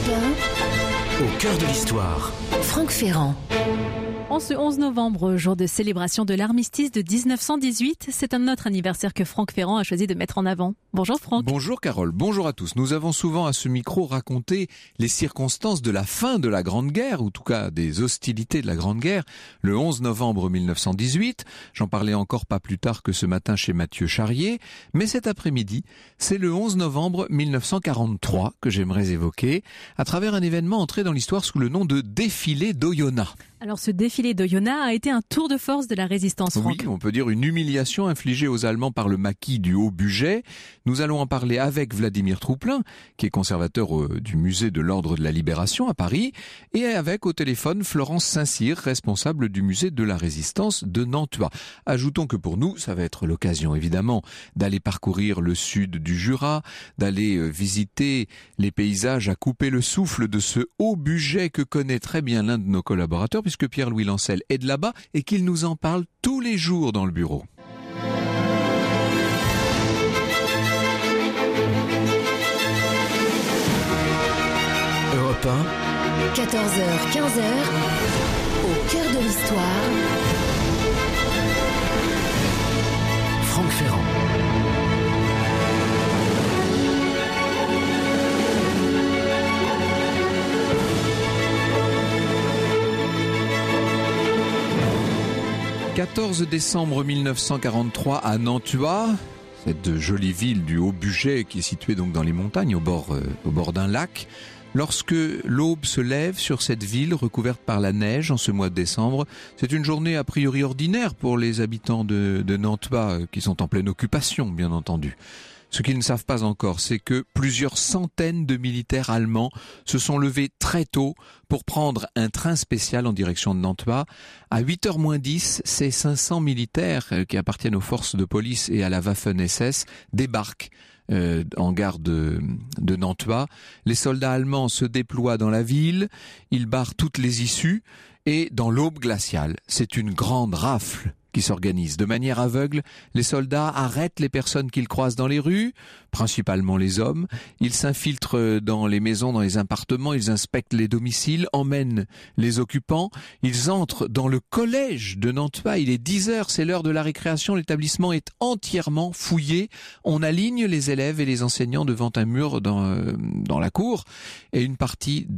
Europe 1, au cœur de l'histoire. Franck Ferrand. En ce 11 novembre, jour de célébration de l'armistice de 1918, c'est un autre anniversaire que Franck Ferrand a choisi de mettre en avant. Bonjour Franck. Bonjour Carole, bonjour à tous. Nous avons souvent à ce micro raconté les circonstances de la fin de la Grande Guerre, ou en tout cas des hostilités de la Grande Guerre, le 11 novembre 1918. J'en parlais encore pas plus tard que ce matin chez Mathieu Charrier. Mais cet après-midi, c'est le 11 novembre 1943 que j'aimerais évoquer, à travers un événement entré dans l'histoire sous le nom de défilé d'Oyonnax. Alors ce défilé d'Oyonnax a été un tour de force de la résistance, Franck. Oui, on peut dire une humiliation infligée aux Allemands par le maquis du Haut-Bugey. Nous allons en parler avec Vladimir Trouplin, qui est conservateur du musée de l'Ordre de la Libération à Paris, et avec au téléphone Florence Saint-Cyr, responsable du musée de la Résistance de Nantua. Ajoutons que pour nous, ça va être l'occasion évidemment d'aller parcourir le sud du Jura, d'aller visiter les paysages à couper le souffle de ce Haut-Bugey que connaît très bien l'un de nos collaborateurs, puisque Pierre-Louis Lancel est de là-bas et qu'il nous en parle tous les jours dans le bureau. Europe 1, 14h, 15h, au cœur de l'histoire. Franck Ferrand. « 14 décembre 1943 à Nantua, cette jolie ville du Haut-Bugey qui est située donc dans les montagnes au bord d'un lac. Lorsque l'aube se lève sur cette ville recouverte par la neige en ce mois de décembre, c'est une journée a priori ordinaire pour les habitants de Nantua qui sont en pleine occupation, bien entendu. Ce qu'ils ne savent pas encore, c'est que plusieurs centaines de militaires allemands se sont levés très tôt pour prendre un train spécial en direction de Nantua. À 8h moins 10, ces 500 militaires qui appartiennent aux forces de police et à la Waffen-SS débarquent en gare de Nantua. Les soldats allemands se déploient dans la ville, ils barrent toutes les issues et dans l'aube glaciale, c'est une grande rafle qui s'organise. De manière aveugle, les soldats arrêtent les personnes qu'ils croisent dans les rues, principalement les hommes. Ils s'infiltrent dans les maisons, dans les appartements, ils inspectent les domiciles, emmènent les occupants. Ils entrent dans le collège de Nantua. Il est 10h, c'est l'heure de la récréation. L'établissement est entièrement fouillé. On aligne les élèves et les enseignants devant un mur dans la cour. Et une partie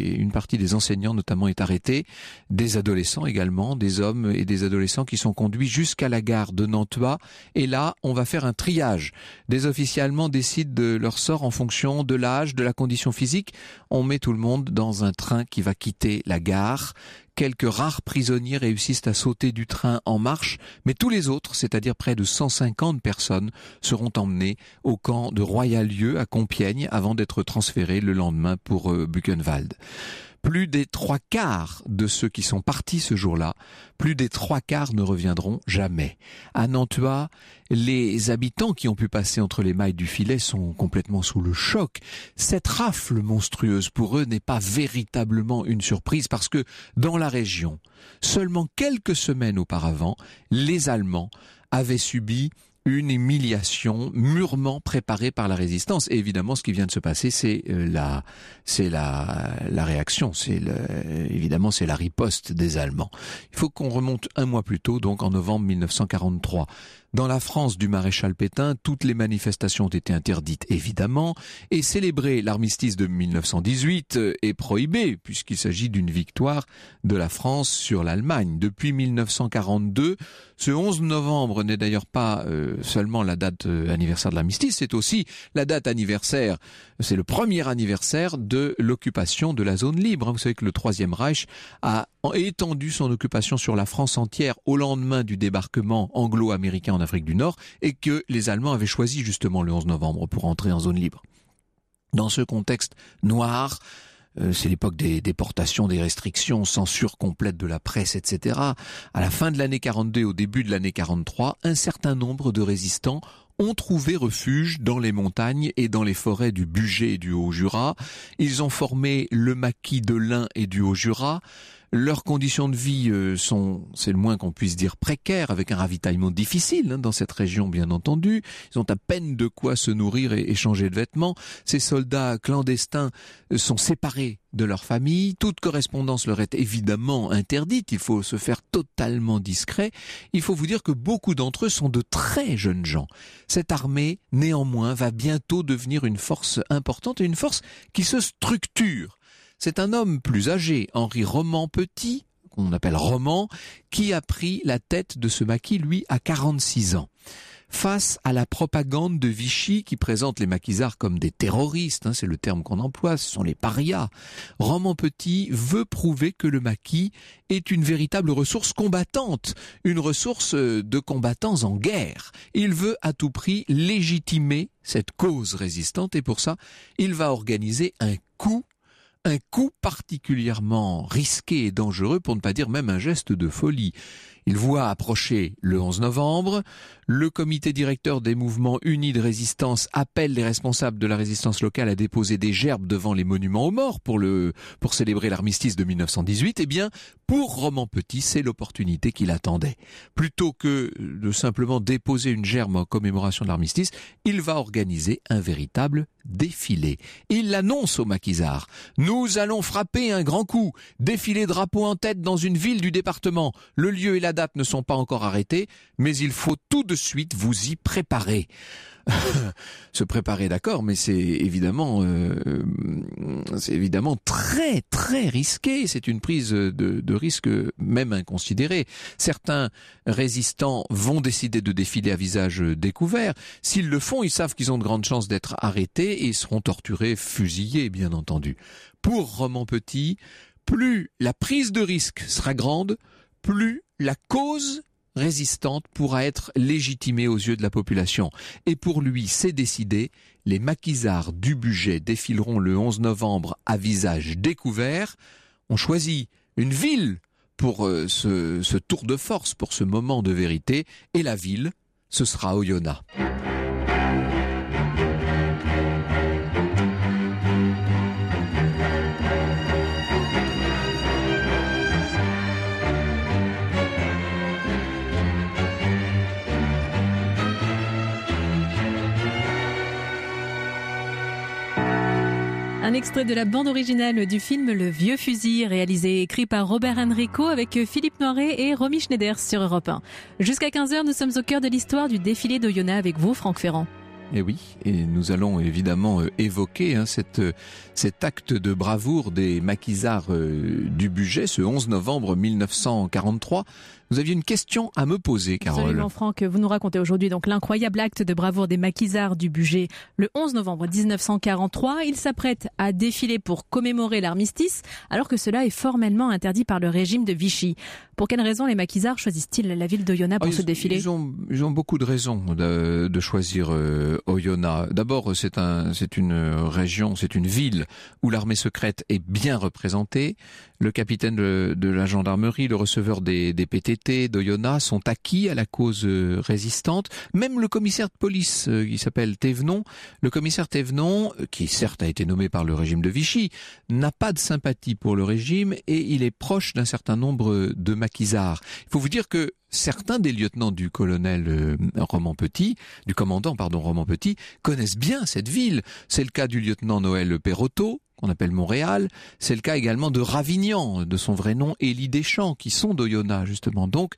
des enseignants notamment est arrêtée. Des adolescents également, des hommes et des adolescents qui sont conduits jusqu'à la gare de Nantua. Et là, on va faire un triage. Des officiers allemands décident de leur sort en fonction de l'âge, de la condition physique. On met tout le monde dans un train qui va quitter la gare. Quelques rares prisonniers réussissent à sauter du train en marche, mais tous les autres, c'est-à-dire près de 150 personnes, seront emmenés au camp de Royal-Lieu à Compiègne avant d'être transférés le lendemain pour Buchenwald. Plus des 3/4 de ceux qui sont partis ce jour-là, plus des 3/4 ne reviendront jamais. À Nantua, les habitants qui ont pu passer entre les mailles du filet sont complètement sous le choc. Cette rafle monstrueuse pour eux n'est pas véritablement une surprise parce que dans la région, seulement quelques semaines auparavant, les Allemands avaient subi une humiliation mûrement préparée par la résistance. Et évidemment, ce qui vient de se passer, c'est la réaction. Évidemment, c'est la riposte des Allemands. Il faut qu'on remonte un mois plus tôt, donc en novembre 1943. Dans la France du maréchal Pétain, toutes les manifestations ont été interdites, évidemment, et célébrer l'armistice de 1918 est prohibé, puisqu'il s'agit d'une victoire de la France sur l'Allemagne. Depuis 1942, ce 11 novembre n'est d'ailleurs pas seulement la date anniversaire de l'armistice, c'est aussi la date anniversaire, c'est le premier anniversaire de l'occupation de la zone libre. Vous savez que le Troisième Reich a étendu son occupation sur la France entière au lendemain du débarquement anglo-américain en Afrique du Nord et que les Allemands avaient choisi justement le 11 novembre pour entrer en zone libre. Dans ce contexte noir, c'est l'époque des déportations, des restrictions, censure complète de la presse, etc. À la fin de l'année 42 et au début de l'année 43, un certain nombre de résistants ont trouvé refuge dans les montagnes et dans les forêts du Bugey et du Haut-Jura. Ils ont formé le maquis de l'Ain et du Haut-Jura. Leurs conditions de vie sont, c'est le moins qu'on puisse dire, précaires, avec un ravitaillement difficile dans cette région, bien entendu. Ils ont à peine de quoi se nourrir et changer de vêtements. Ces soldats clandestins sont séparés de leur famille. Toute correspondance leur est évidemment interdite. Il faut se faire totalement discret. Il faut vous dire que beaucoup d'entre eux sont de très jeunes gens. Cette armée, néanmoins, va bientôt devenir une force importante et une force qui se structure. C'est un homme plus âgé, Henri Roman-Petit, qu'on appelle Roman, qui a pris la tête de ce maquis, lui, à 46 ans. Face à la propagande de Vichy qui présente les maquisards comme des terroristes, c'est le terme qu'on emploie, ce sont les parias, Roman-Petit veut prouver que le maquis est une véritable ressource combattante, une ressource de combattants en guerre. Il veut à tout prix légitimer cette cause résistante et pour ça, il va organiser un coup particulièrement risqué et dangereux, pour ne pas dire même un geste de folie. Il voit approcher le 11 novembre, le comité directeur des mouvements unis de résistance appelle les responsables de la résistance locale à déposer des gerbes devant les monuments aux morts pour célébrer l'armistice de 1918. Eh bien, pour Roman-Petit, c'est l'opportunité qu'il attendait. Plutôt que de simplement déposer une gerbe en commémoration de l'armistice, il va organiser un véritable défilé. Il l'annonce aux maquisards. Nous allons frapper un grand coup. Défilé drapeau en tête dans une ville du département. Le lieu et la date ne sont pas encore arrêtés, mais il faut tout de suite vous y préparer. Se préparer, d'accord, mais c'est évidemment très très risqué. C'est une prise de risque même inconsidérée. Certains résistants vont décider de défiler à visage découvert. S'ils le font, ils savent qu'ils ont de grandes chances d'être arrêtés et seront torturés, fusillés, bien entendu. Pour Roman-Petit, plus la prise de risque sera grande, plus la cause résistante pourra être légitimée aux yeux de la population. Et pour lui, c'est décidé, les maquisards du Bugey défileront le 11 novembre à visage découvert. On choisit une ville pour ce tour de force, pour ce moment de vérité, et la ville, ce sera Oyonnax. Un extrait de la bande originale du film Le Vieux Fusil, réalisé et écrit par Robert Enrico avec Philippe Noiret et Romy Schneider sur Europe 1. Jusqu'à 15h, nous sommes au cœur de l'histoire du défilé d'Oyonnax avec vous, Franck Ferrand. Et oui, et nous allons évidemment évoquer cet acte de bravoure des maquisards du Bugey, ce 11 novembre 1943. Vous aviez une question à me poser, Carole. Absolument, Franck. Vous nous racontez aujourd'hui donc l'incroyable acte de bravoure des maquisards du Bugey le 11 novembre 1943. Ils s'apprêtent à défiler pour commémorer l'armistice, alors que cela est formellement interdit par le régime de Vichy. Pour quelles raisons les maquisards choisissent-ils la ville d'Oyonnax pour ce défilé ? Ils ont beaucoup de raisons de choisir Oyonnax. D'abord, c'est une région, c'est une ville où l'armée secrète est bien représentée. Le capitaine de la gendarmerie, le receveur des PTT d'Oyonnax sont acquis à la cause résistante. Même le commissaire de police, qui s'appelle Thévenon, le commissaire Thévenon, qui certes a été nommé par le régime de Vichy, n'a pas de sympathie pour le régime et il est proche d'un certain nombre de maquisards. Il faut vous dire que certains des lieutenants du colonel Roman-Petit, du commandant Roman-Petit, connaissent bien cette ville. C'est le cas du lieutenant Noël Perrotto, qu'on appelle Montréal. C'est le cas également de Ravignan, de son vrai nom, Élie Deschamps, qui sont d'Oyonnax, justement. Donc,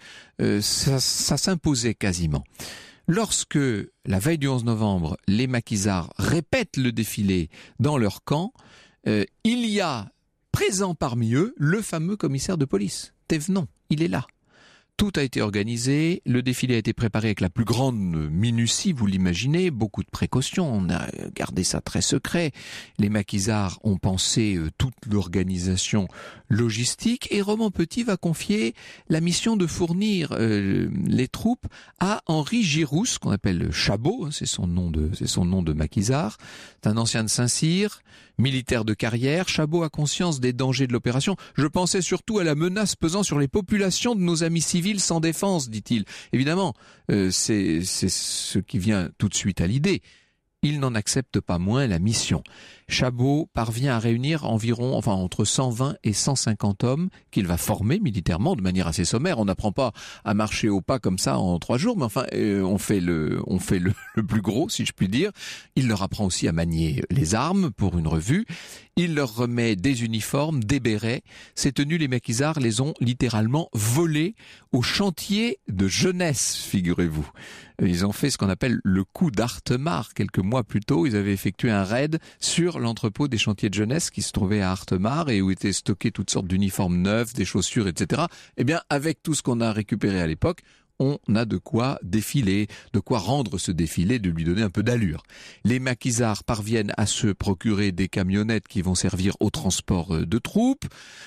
ça s'imposait quasiment. Lorsque, la veille du 11 novembre, les maquisards répètent le défilé dans leur camp, il y a présent parmi eux le fameux commissaire de police, Thévenon. Il est là. Tout a été organisé, le défilé a été préparé avec la plus grande minutie, vous l'imaginez, beaucoup de précautions, on a gardé ça très secret. Les maquisards ont pensé toute l'organisation logistique et Roman-Petit va confier la mission de fournir les troupes à Henri Girousse, qu'on appelle Chabot, c'est son nom de maquisard. C'est un ancien de Saint-Cyr, militaire de carrière. Chabot a conscience des dangers de l'opération. Je pensais surtout à la menace pesant sur les populations de nos amis civils sans défense, dit-il. Évidemment, c'est ce qui vient tout de suite à l'idée. il n'en accepte pas moins la mission. Chabot parvient à réunir entre 120 et 150 hommes qu'il va former militairement de manière assez sommaire. On n'apprend pas à marcher au pas comme ça en 3 jours, mais enfin, on fait le plus gros, si je puis dire. Il leur apprend aussi à manier les armes pour une revue. Il leur remet des uniformes, des bérets. Ces tenues, les maquisards les ont littéralement volées au chantier de jeunesse, figurez-vous. Ils ont fait ce qu'on appelle le coup d'Artemar. Quelques mois plus tôt, ils avaient effectué un raid sur l'entrepôt des chantiers de jeunesse qui se trouvait à Artemar et où étaient stockés toutes sortes d'uniformes neufs, des chaussures, etc. Eh bien, avec tout ce qu'on a récupéré à l'époque, on a de quoi défiler, de quoi rendre ce défilé, de lui donner un peu d'allure. Les maquisards parviennent à se procurer des camionnettes qui vont servir au transport de troupes.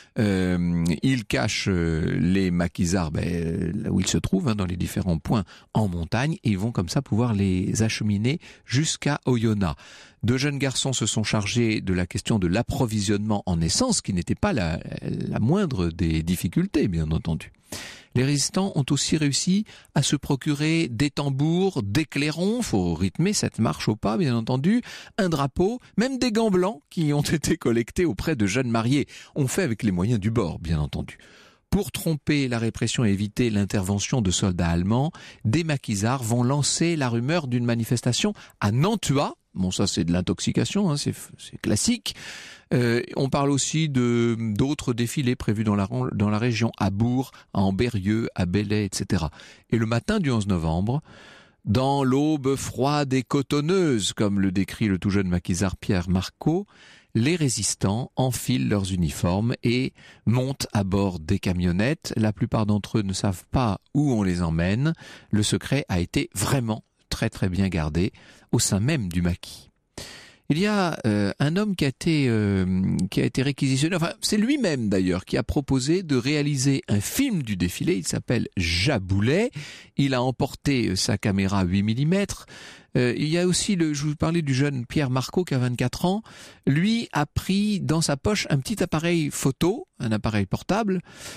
Ils cachent les maquisards là où ils se trouvent, dans les différents points en montagne, et ils vont comme ça pouvoir les acheminer jusqu'à Oyonnax. 2 jeunes garçons se sont chargés de la question de l'approvisionnement en essence, qui n'était pas la moindre des difficultés, bien entendu. Les résistants ont aussi réussi à se procurer des tambours, des clairons, faut rythmer cette marche au pas, bien entendu, un drapeau, même des gants blancs qui ont été collectés auprès de jeunes mariés. On fait avec les moyens du bord, bien entendu. Pour tromper la répression et éviter l'intervention de soldats allemands, des maquisards vont lancer la rumeur d'une manifestation à Nantua. Bon, ça c'est de l'intoxication, c'est classique. On parle aussi d'autres défilés prévus dans la région, à Bourg, à Ambérieux, à Belley, etc. Et le matin du 11 novembre, dans l'aube froide et cotonneuse, comme le décrit le tout jeune maquisard Pierre Marcot, les résistants enfilent leurs uniformes et montent à bord des camionnettes. La plupart d'entre eux ne savent pas où on les emmène. Le secret a été vraiment très très bien gardé au sein même du maquis. Il y a un homme qui a été réquisitionné, enfin c'est lui-même d'ailleurs qui a proposé de réaliser un film du défilé. Il s'appelle Jaboulet. Il a emporté sa caméra 8 mm. Il y a aussi je vous parlais du jeune Pierre Marcot qui a 24 ans. Lui a pris dans sa poche un petit appareil photo, un appareil portable.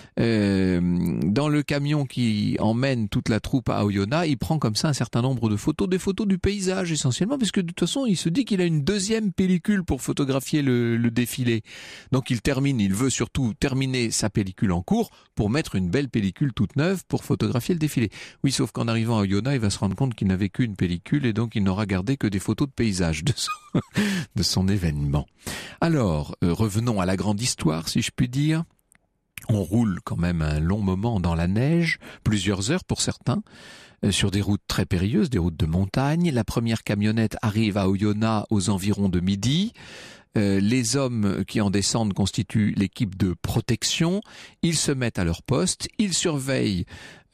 Dans le camion qui emmène toute la troupe à Oyonnax, il prend comme ça un certain nombre de photos, des photos du paysage essentiellement, parce que de toute façon il se dit qu'il a une 2e pellicule pour photographier le défilé. Donc il veut surtout terminer sa pellicule en cours pour mettre une belle pellicule toute neuve pour photographier le défilé. Oui, sauf qu'en arrivant à Oyonnax, il va se rendre compte qu'il n'avait qu'une pellicule et donc il n'aura gardé que des photos de paysage de son événement. Alors, revenons à la grande histoire, si je puis dire. On roule quand même un long moment dans la neige, plusieurs heures pour certains, sur des routes très périlleuses, des routes de montagne. La première camionnette arrive à Oyonnax aux environs de midi. Les hommes qui en descendent constituent l'équipe de protection. Ils se mettent à leur poste, ils surveillent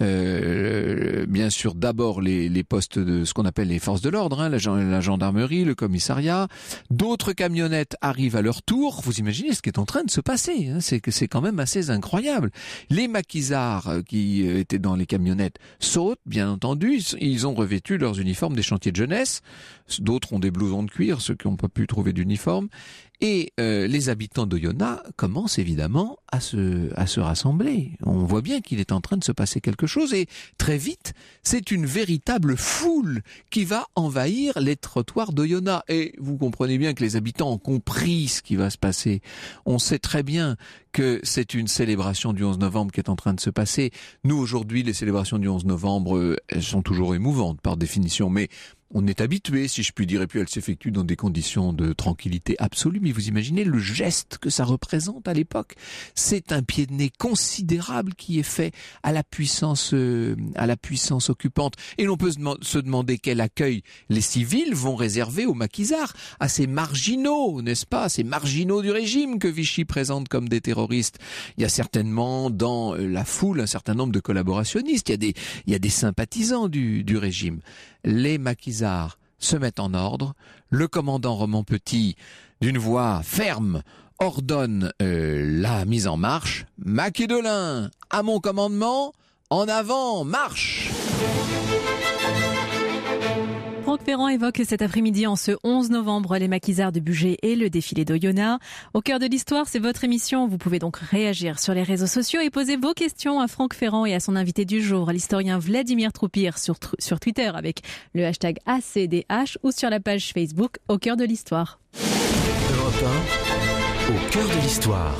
bien sûr d'abord les postes de ce qu'on appelle les forces de l'ordre, la gendarmerie, le commissariat. D'autres camionnettes arrivent à leur tour. Vous imaginez ce qui est en train de se passer, c'est quand même assez incroyable. Les maquisards qui étaient dans les camionnettes sautent, bien entendu. Ils ont revêtu leurs uniformes des chantiers de jeunesse. D'autres ont des blousons de cuir, ceux qui n'ont pas pu trouver d'uniforme. Et les habitants d'Oyonnax commencent évidemment à se rassembler. On voit bien qu'il est en train de se passer quelque chose et très vite, c'est une véritable foule qui va envahir les trottoirs d'Oyonnax. Et vous comprenez bien que les habitants ont compris ce qui va se passer. On sait très bien que c'est une célébration du 11 novembre qui est en train de se passer. Nous, aujourd'hui, les célébrations du 11 novembre, elles sont toujours émouvantes par définition, mais on est habitué, si je puis dire, et puis elle s'effectue dans des conditions de tranquillité absolue. Mais vous imaginez le geste que ça représente à l'époque. C'est un pied de nez considérable qui est fait à la puissance occupante. Et l'on peut se demander quel accueil les civils vont réserver aux maquisards, à ces marginaux, n'est-ce pas, ces marginaux du régime que Vichy présente comme des terroristes. Il y a certainement dans la foule un certain nombre de collaborationnistes. Il y a des sympathisants du régime. Les maquisards se mettent en ordre. Le commandant Roman Petit, d'une voix ferme, ordonne la mise en marche. Maquis Delin, à mon commandement, en avant, marche! Franck Ferrand évoque cet après-midi, en ce 11 novembre, les maquisards de Bugey et le défilé d'Oyonnax. Au cœur de l'histoire, c'est votre émission. Vous pouvez donc réagir sur les réseaux sociaux et poser vos questions à Franck Ferrand et à son invité du jour, l'historien Vladimir Troupir, sur Twitter avec le hashtag ACDH ou sur la page Facebook Au cœur de l'histoire. Europe 1, au cœur de l'histoire.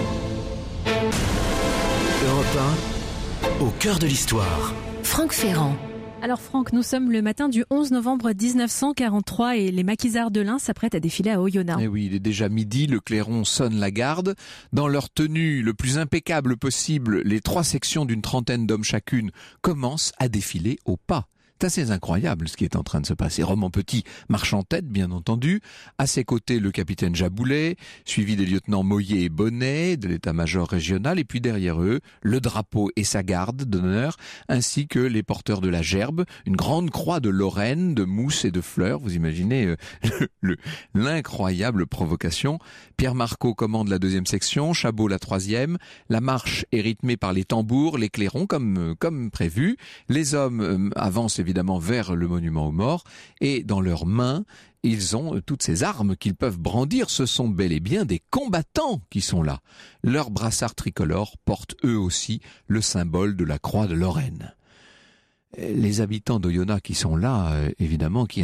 Europe 1, au cœur de l'histoire. Franck Ferrand. Alors Franck, nous sommes le matin du 11 novembre 1943 et les maquisards de l'Ain s'apprêtent à défiler à Oyonnax. Eh oui, il est déjà midi, le clairon sonne la garde. Dans leur tenue le plus impeccable possible, les 3 sections d'une trentaine d'hommes chacune commencent à défiler au pas. C'est assez incroyable ce qui est en train de se passer. Roman Petit marche en tête, bien entendu. À ses côtés, le capitaine Jaboulet, suivi des lieutenants Moyer et Bonnet de l'état-major régional. Et puis derrière eux, le drapeau et sa garde d'honneur, ainsi que les porteurs de la gerbe, une grande croix de Lorraine, de mousse et de fleurs. Vous imaginez l'incroyable provocation. Pierre Marcot commande la 2e section, Chabot la 3e. La marche est rythmée par les tambours, les clairons comme prévu. Les hommes avancent évidemment vers le monument aux morts et dans leurs mains, ils ont toutes ces armes qu'ils peuvent brandir. Ce sont bel et bien des combattants qui sont là. Leurs brassards tricolores portent eux aussi le symbole de la croix de Lorraine. Les habitants d'Oyonnax qui sont là, évidemment, qui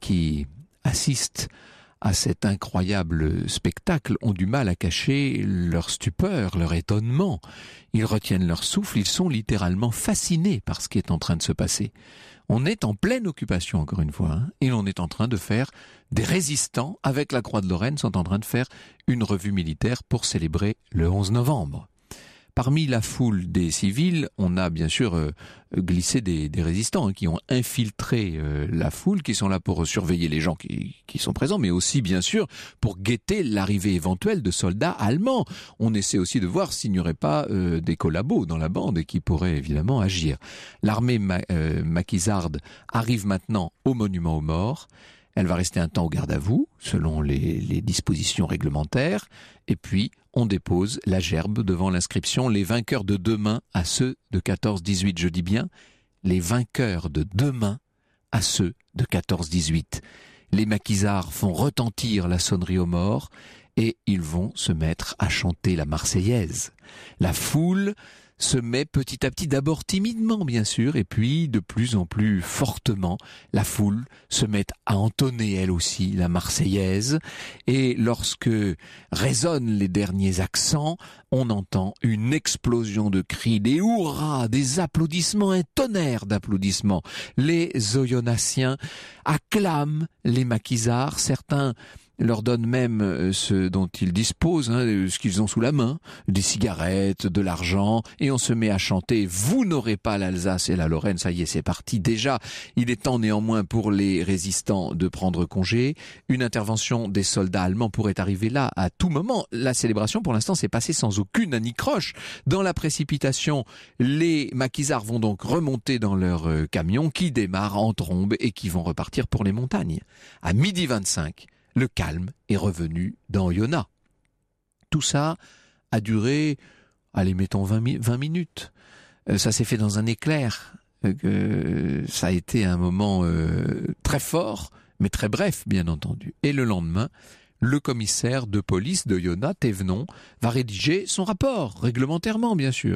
assistent à cet incroyable spectacle, ont du mal à cacher leur stupeur, leur étonnement. Ils retiennent leur souffle, ils sont littéralement fascinés par ce qui est en train de se passer. On est en pleine occupation, encore une fois, et on est en train de faire, des résistants, avec la Croix de Lorraine, sont en train de faire une revue militaire pour célébrer le 11 novembre. Parmi la foule des civils, on a bien sûr glissé des résistants qui ont infiltré la foule, qui sont là pour surveiller les gens qui sont présents, mais aussi bien sûr pour guetter l'arrivée éventuelle de soldats allemands. On essaie aussi de voir s'il n'y aurait pas des collabos dans la bande qui pourraient évidemment agir. L'armée maquisarde arrive maintenant au monument aux morts. Elle va rester un temps au garde à vous, selon les dispositions réglementaires, et puis on dépose la gerbe devant l'inscription « Les vainqueurs de demain à ceux de 14-18 ». Je dis bien « Les vainqueurs de demain à ceux de 14-18 ». Les maquisards font retentir la sonnerie aux morts et ils vont se mettre à chanter la Marseillaise. La foule se met petit à petit, d'abord timidement bien sûr, et puis de plus en plus fortement, la foule se met à entonner elle aussi la Marseillaise, et lorsque résonnent les derniers accents, on entend une explosion de cris, des hurrahs, des applaudissements, un tonnerre d'applaudissements. Les Oyonnaxiens acclament les maquisards, certains leur donnent même ce dont ils disposent, ce qu'ils ont sous la main, des cigarettes, de l'argent, et on se met à chanter « Vous n'aurez pas l'Alsace et la Lorraine ». Ça y est, c'est parti. Déjà, il est temps néanmoins pour les résistants de prendre congé. Une intervention des soldats allemands pourrait arriver là à tout moment. La célébration, pour l'instant, s'est passée sans aucune anicroche. Dans la précipitation, les maquisards vont donc remonter dans leur camion qui démarre en trombe et qui vont repartir pour les montagnes. À 12h25, le calme est revenu dans Oyonnax. Tout ça a duré, mettons 20 minutes. Ça s'est fait dans un éclair. Ça a été un moment très fort, mais très bref, bien entendu. Et le lendemain, le commissaire de police d'Oyonnax, Thévenon, va rédiger son rapport, réglementairement, bien sûr.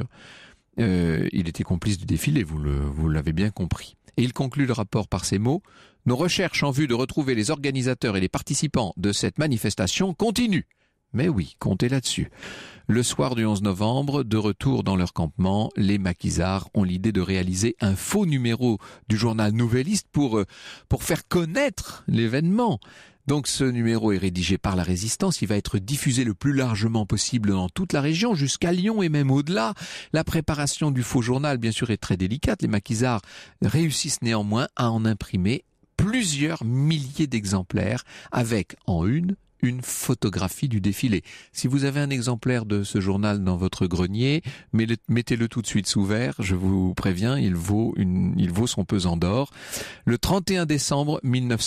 Il était complice du défilé, vous l'avez bien compris. Et il conclut le rapport par ces mots: « Nos recherches en vue de retrouver les organisateurs et les participants de cette manifestation continuent. » Mais oui, comptez là-dessus. Le soir du 11 novembre, de retour dans leur campement, les maquisards ont l'idée de réaliser un faux numéro du journal Nouvelliste pour faire connaître l'événement. Donc ce numéro est rédigé par la Résistance, il va être diffusé le plus largement possible dans toute la région, jusqu'à Lyon et même au-delà. La préparation du faux journal, bien sûr, est très délicate. Les maquisards réussissent néanmoins à en imprimer plusieurs milliers d'exemplaires, avec en une une photographie du défilé. Si vous avez un exemplaire de ce journal dans votre grenier, mettez-le tout de suite sous verre, je vous préviens, il vaut son pesant d'or. Le 31 décembre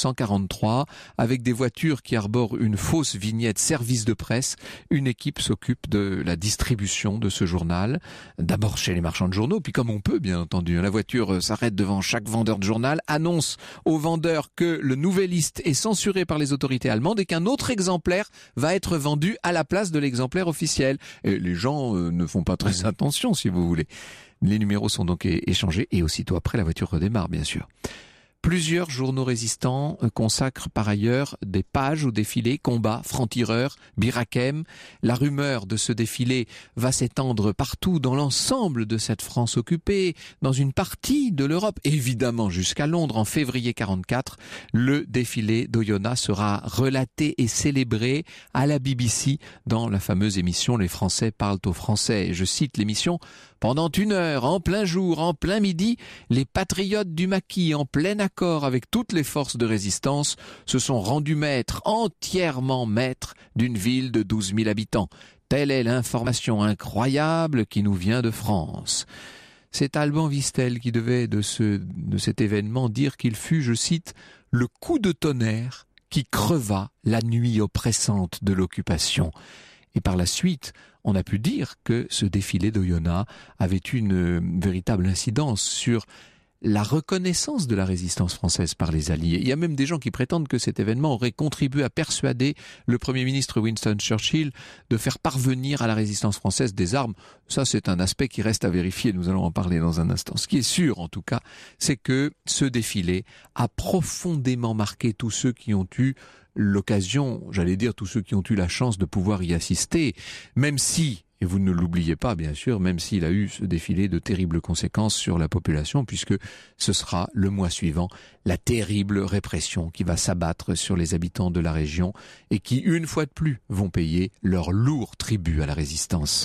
1943, avec des voitures qui arborent une fausse vignette service de presse, une équipe s'occupe de la distribution de ce journal. D'abord chez les marchands de journaux, puis comme on peut bien entendu. La voiture s'arrête devant chaque vendeur de journal, annonce aux vendeurs que le Nouvelliste est censuré par les autorités allemandes et qu'un autre exemplaire va être vendu à la place de l'exemplaire officiel. Et les gens ne font pas très attention, si vous voulez. Les numéros sont donc échangés et aussitôt après, la voiture redémarre, bien sûr. Plusieurs journaux résistants consacrent par ailleurs des pages au défilé, combat, francs-tireurs, Bir Hakeim. La rumeur de ce défilé va s'étendre partout dans l'ensemble de cette France occupée, dans une partie de l'Europe, évidemment jusqu'à Londres en février 44. Le défilé d'Oyonnax sera relaté et célébré à la BBC dans la fameuse émission Les Français parlent aux Français. Je cite l'émission: pendant 1 heure, en plein jour, en plein midi, les patriotes du maquis, en plein accord avec toutes les forces de résistance, se sont rendus maîtres, entièrement maîtres, d'une ville de 12 000 habitants. Telle est l'information incroyable qui nous vient de France. C'est Alban Vistel qui devait de cet événement dire qu'il fut, je cite, « le coup de tonnerre qui creva la nuit oppressante de l'occupation ». Et par la suite, on a pu dire que ce défilé d'Oyonnax avait une véritable incidence sur la reconnaissance de la résistance française par les Alliés. Il y a même des gens qui prétendent que cet événement aurait contribué à persuader le Premier ministre Winston Churchill de faire parvenir à la résistance française des armes. Ça, c'est un aspect qui reste à vérifier, nous allons en parler dans un instant. Ce qui est sûr, en tout cas, c'est que ce défilé a profondément marqué tous ceux qui ont eu l'occasion, j'allais dire tous ceux qui ont eu la chance de pouvoir y assister, même si, et vous ne l'oubliez pas bien sûr, même s'il a eu ce défilé de terribles conséquences sur la population, puisque ce sera le mois suivant la terrible répression qui va s'abattre sur les habitants de la région et qui, une fois de plus, vont payer leur lourd tribut à la résistance.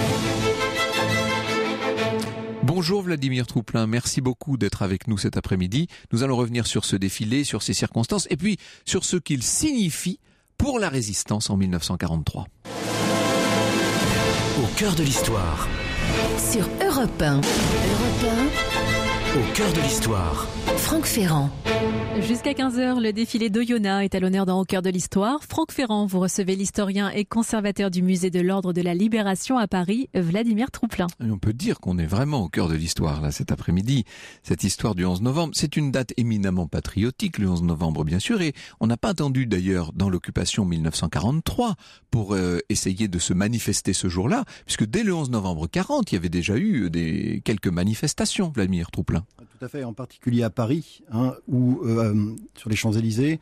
Bonjour Vladimir Trouplin, merci beaucoup d'être avec nous cet après-midi. Nous allons revenir sur ce défilé, sur ses circonstances et puis sur ce qu'il signifie pour la résistance en 1943. Au cœur de l'histoire. Sur Europe 1. Au cœur de l'histoire. Franck Ferrand. Jusqu'à 15h, le défilé d'Oyonnax est à l'honneur dans Au cœur de l'histoire. Franck Ferrand, vous recevez l'historien et conservateur du musée de l'Ordre de la Libération à Paris, Vladimir Trouplin. Et on peut dire qu'on est vraiment au cœur de l'histoire là cet après-midi. Cette histoire du 11 novembre, c'est une date éminemment patriotique, le 11 novembre bien sûr, et on n'a pas attendu d'ailleurs dans l'occupation 1943 pour essayer de se manifester ce jour-là, puisque dès le 11 novembre 40, il y avait déjà eu quelques manifestations, Vladimir Trouplin. Tout à fait, en particulier à Paris, où sur les Champs-Élysées,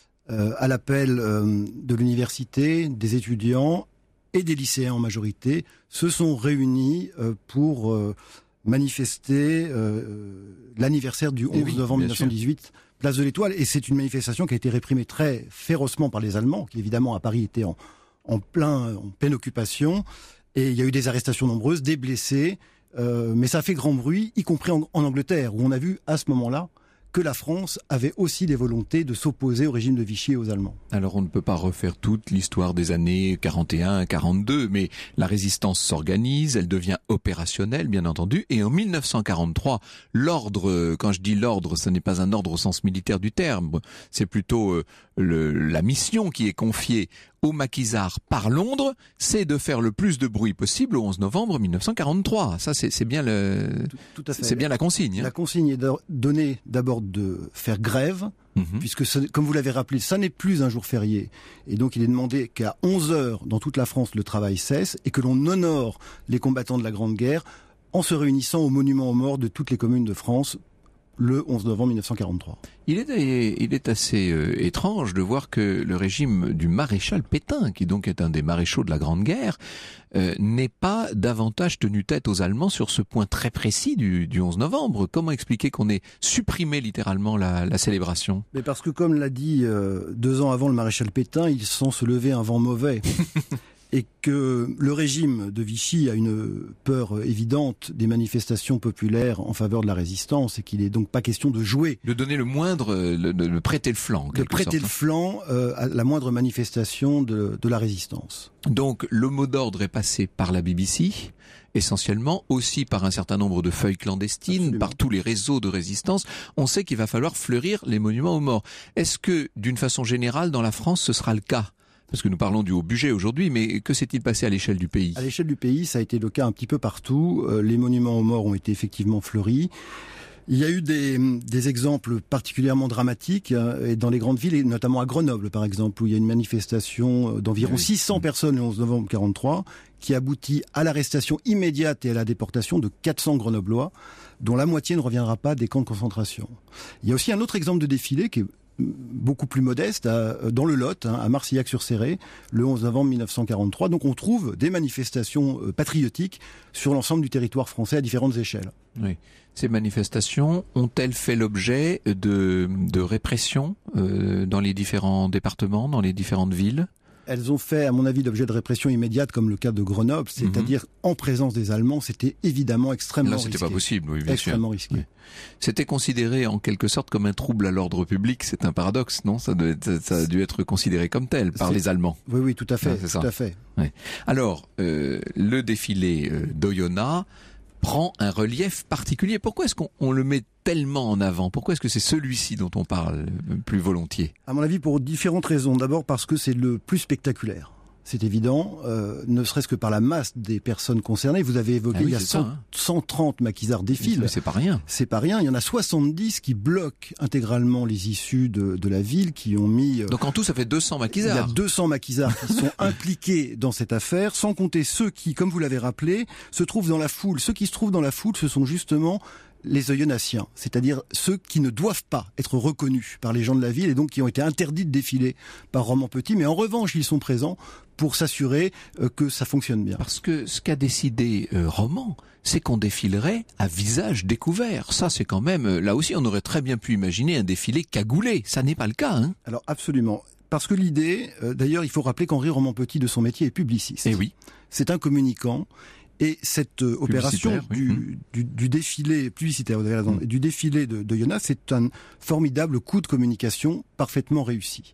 à l'appel de l'université, des étudiants et des lycéens en majorité, se sont réunis pour manifester l'anniversaire du 11 novembre 1918, place de l'Étoile. Et c'est une manifestation qui a été réprimée très férocement par les Allemands, qui évidemment à Paris étaient en pleine occupation. Et il y a eu des arrestations nombreuses, des blessés. Mais ça a fait grand bruit, y compris en Angleterre, où on a vu à ce moment-là que la France avait aussi des volontés de s'opposer au régime de Vichy et aux Allemands. Alors on ne peut pas refaire toute l'histoire des années 41-42, mais la résistance s'organise, elle devient opérationnelle bien entendu, et en 1943, l'ordre, quand je dis l'ordre, ce n'est pas un ordre au sens militaire du terme, c'est plutôt la mission qui est confiée aux maquisards par Londres, c'est de faire le plus de bruit possible au 11 novembre 1943. Ça, c'est bien tout à fait. C'est bien la consigne. La consigne est donnée d'abord de faire grève, puisque comme vous l'avez rappelé, ça n'est plus un jour férié. Et donc il est demandé qu'à 11h dans toute la France, le travail cesse et que l'on honore les combattants de la Grande Guerre en se réunissant au monument aux morts de toutes les communes de France le 11 novembre 1943. Il est assez étrange de voir que le régime du maréchal Pétain, qui donc est un des maréchaux de la Grande Guerre, n'est pas davantage tenu tête aux Allemands sur ce point très précis du 11 novembre. Comment expliquer qu'on ait supprimé littéralement la célébration ? Mais parce que, comme l'a dit 2 ans avant le maréchal Pétain, il sent se lever un vent mauvais. et que le régime de Vichy a une peur évidente des manifestations populaires en faveur de la résistance et qu'il n'est donc pas question de jouer. De donner le moindre, de prêter le flanc. De prêter le flanc à la moindre manifestation de la résistance. Donc le mot d'ordre est passé par la BBC, essentiellement, aussi par un certain nombre de feuilles clandestines, Absolument. par tous les réseaux de résistance. On sait qu'il va falloir fleurir les monuments aux morts. Est-ce que, d'une façon générale, dans la France, ce sera le cas ? Parce que nous parlons du Haut-Budget aujourd'hui, mais que s'est-il passé à l'échelle du pays ? À l'échelle du pays, ça a été le cas un petit peu partout. Les monuments aux morts ont été effectivement fleuris. Il y a eu des exemples particulièrement dramatiques et dans les grandes villes, et notamment à Grenoble par exemple, où il y a une manifestation d'environ 600 personnes le 11 novembre 1943 qui aboutit à l'arrestation immédiate et à la déportation de 400 Grenoblois, dont la moitié ne reviendra pas des camps de concentration. Il y a aussi un autre exemple de défilé qui est beaucoup plus modeste, dans le Lot, à Marcillac-sur-Céré, le 11 novembre 1943. Donc on trouve des manifestations patriotiques sur l'ensemble du territoire français à différentes échelles. Oui. Ces manifestations ont-elles fait l'objet de répression dans les différents départements, dans les différentes villes ? Elles ont fait, à mon avis, l'objet de répression immédiate, comme le cas de Grenoble, c'est-à-dire en présence des Allemands, c'était évidemment extrêmement risqué. Là, c'était pas possible, oui, bien extrêmement sûr. risqué. Oui. C'était considéré en quelque sorte comme un trouble à l'ordre public. C'est un paradoxe, non ? Ça a dû être considéré comme tel par les Allemands. Oui, oui, tout à fait, c'est ça. tout à fait. Oui. Alors, le défilé d'Oyonnax prend un relief particulier. Pourquoi est-ce qu'on le met tellement en avant ? Pourquoi est-ce que c'est celui-ci dont on parle plus volontiers ? À mon avis, pour différentes raisons. D'abord parce que c'est le plus spectaculaire. C'est évident, ne serait-ce que par la masse des personnes concernées. Vous avez évoqué, il y a 130 maquisards défilent. Mais c'est pas rien. C'est pas rien. Il y en a 70 qui bloquent intégralement les issues de la ville, qui ont mis... Donc en tout, ça fait 200 maquisards. Il y a 200 maquisards qui sont impliqués dans cette affaire, sans compter ceux qui, comme vous l'avez rappelé, se trouvent dans la foule. Ceux qui se trouvent dans la foule, ce sont justement les Oyonnaxiens, c'est-à-dire ceux qui ne doivent pas être reconnus par les gens de la ville et donc qui ont été interdits de défiler par Roman Petit, mais en revanche, ils sont présents pour s'assurer que ça fonctionne bien. Parce que ce qu'a décidé Roman, c'est qu'on défilerait à visage découvert. Ça, c'est quand même... Là aussi, on aurait très bien pu imaginer un défilé cagoulé. Ça n'est pas le cas, hein ? Alors, absolument. Parce que l'idée... d'ailleurs, il faut rappeler qu'Henri Roman Petit, de son métier, est publiciste. Eh oui. C'est un communicant. Et cette opération oui. du défilé publicitaire, vous avez raison, du défilé de Oyonnax, c'est un formidable coup de communication parfaitement réussi.